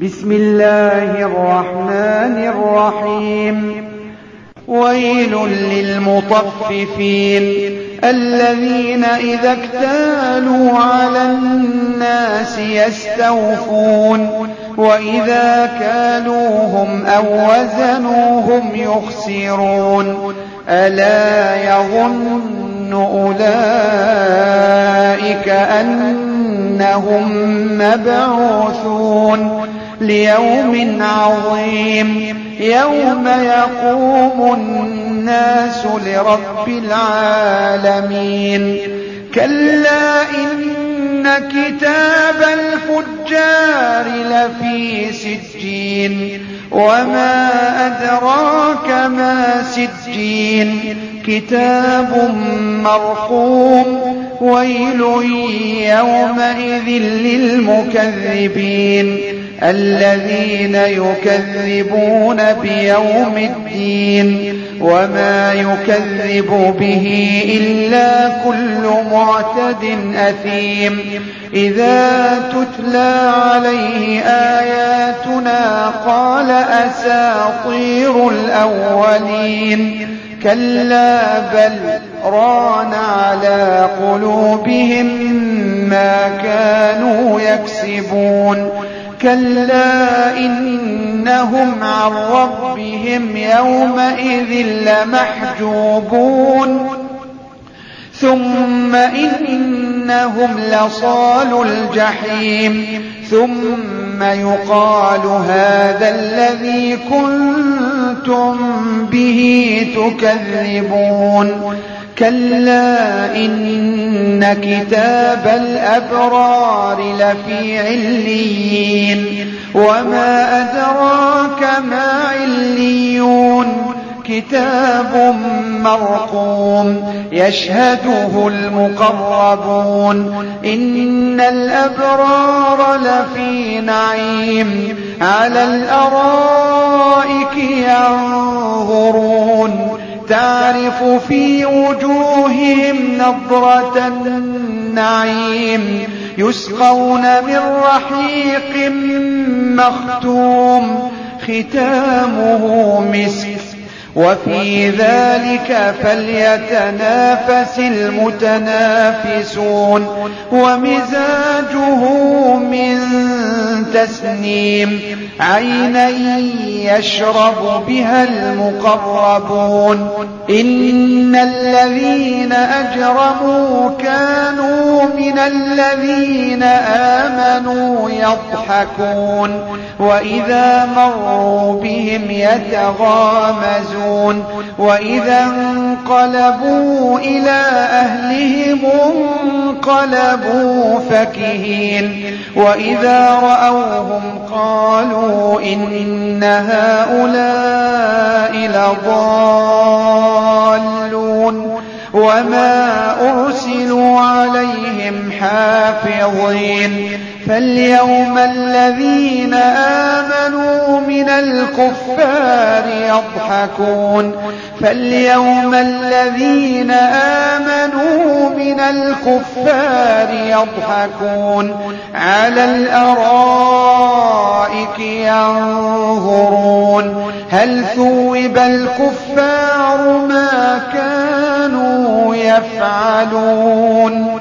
بسم الله الرحمن الرحيم. ويل للمطففين الذين إذا اكتالوا على الناس يستوفون وإذا كالوهم أو وزنوهم يخسرون. ألا يظن أولئك أنهم مبعوثون ليوم عظيم يوم يقوم الناس لرب العالمين. كلا إن كتاب الفجار لفي سجين وما أدراك ما سجين كتاب مرقوم. ويل يومئذ للمكذبين الذين يكذبون بيوم الدين وما يكذب به إلا كل معتد أثيم. إذا تتلى عليه آياتنا قال أساطير الأولين. كلا بل ران على قلوبهم ما كانوا يكسبون. كلا إنهم عن ربهم يومئذ لمحجوبون. ثم إنهم لصالو الجحيم. ثم يقال هذا الذي كنتم به تكذبون. كلا إن كتاب الأبرار لفي عليين وما أدراك ما عليون كتاب مرقوم يشهده المقربون. إن الأبرار لفي نعيم على الأرائك ينظرون تعرف في وجوههم نضرة النعيم يسقون من رحيق مختوم ختامه مسك وفي ذلك فليتنافس المتنافسون. ومزاجه من تسنيم عينا يشرب بها المقربون. إن الذين أجرموا كانوا من الذين آمنوا يضحكون وإذا مروا بهم يتغامزون. وإذا انقلبوا إلى أهلهم انقلبوا فكهين. وإذا رأوهم قالوا إن هؤلاء لضالون وما أرسلوا عليهم حافظين. فاليوم الذين آمنوا من الكفار يضحكون. فاليوم الذين آمنوا من الكفار يضحكون على الأرائك ينظرون هل ثوب الكفار ما كانوا يفعلون.